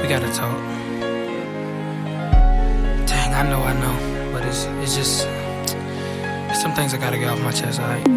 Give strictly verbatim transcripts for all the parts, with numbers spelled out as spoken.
We gotta talk. Dang, I know, I know. But it's it's just it's some things I gotta get off my chest, alright?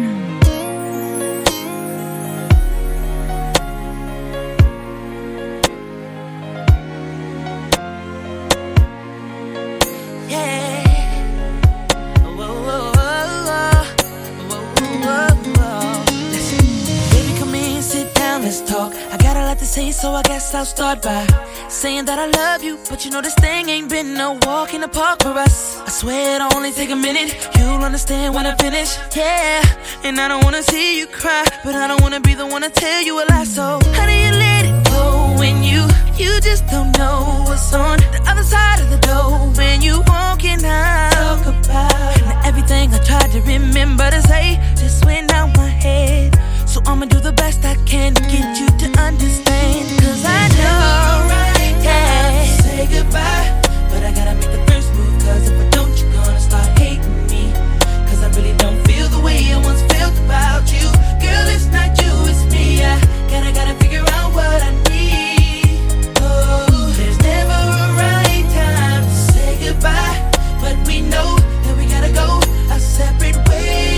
I got a lot to say, so I guess I'll start by saying that I love you, but you know this thing ain't been no walk in the park for us. I swear it'll only take a minute, you'll understand when I finish, yeah. And I don't wanna see you cry, but I don't wanna be the one to tell you a lie. So how do you let it go when you, you just don't know what's on the other side of the door? When you walking out, talk about and everything I tried to remember to say just went out my head. So I'ma do the best I can to get you to understand. Cause I know, right, yeah, say goodbye, but I gotta make the first move. Cause if I don't, you're gonna start hating me. Cause I really don't feel the way I once felt about you. Girl, it's not you, it's me. I gotta, gotta figure out what I need. Oh, there's never a right time to say goodbye, but we know that we gotta go our separate ways.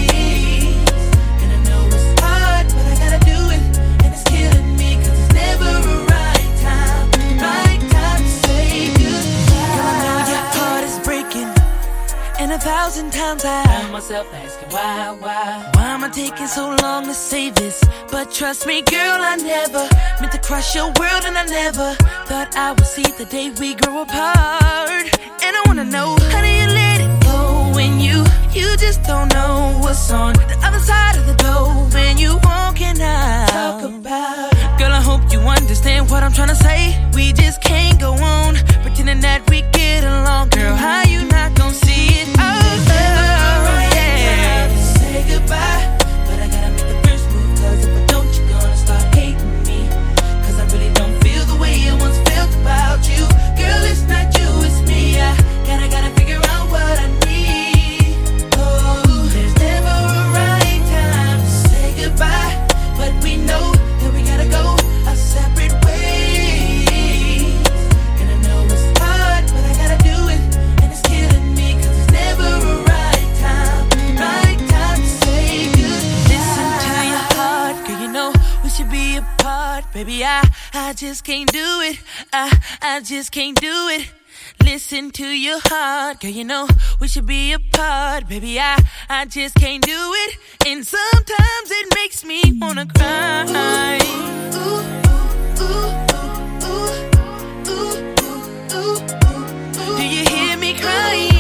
And a thousand times I found myself asking why, why Why am I taking so long to say this? But trust me girl, I never meant to crush your world. And I never thought I would see the day we grow apart. And I wanna know, how do you let it go when you, you just don't know what's on the other side of the door? When you walking out, talk about girl, I hope you understand what I'm trying to say. We just can't go on pretending that we get along. Girl, how you not gonna see it? Oh, oh yeah. Say goodbye, but I gotta make the first move. Cause if I don't, you're gonna start hating me. Cause I really don't feel the way I once felt about you. Girl, it's not you, it's me. I gotta, gotta figure out what I need. Oh, there's never a right time to say goodbye, but we know that we gotta go our separate ways. And I know it's hard, but I gotta do it. And it's killing me, cause it's never a right time, right time to say goodbye. Listen to your heart, girl, you know we should be apart. Baby, I, I just can't do it. I, I just can't do it. Listen to your heart, girl, you know we should be apart. Baby, I, I just can't do it. And sometimes it makes me wanna cry. Ooh, ooh, ooh, ooh, ooh, ooh, ooh, ooh. Do you hear me crying?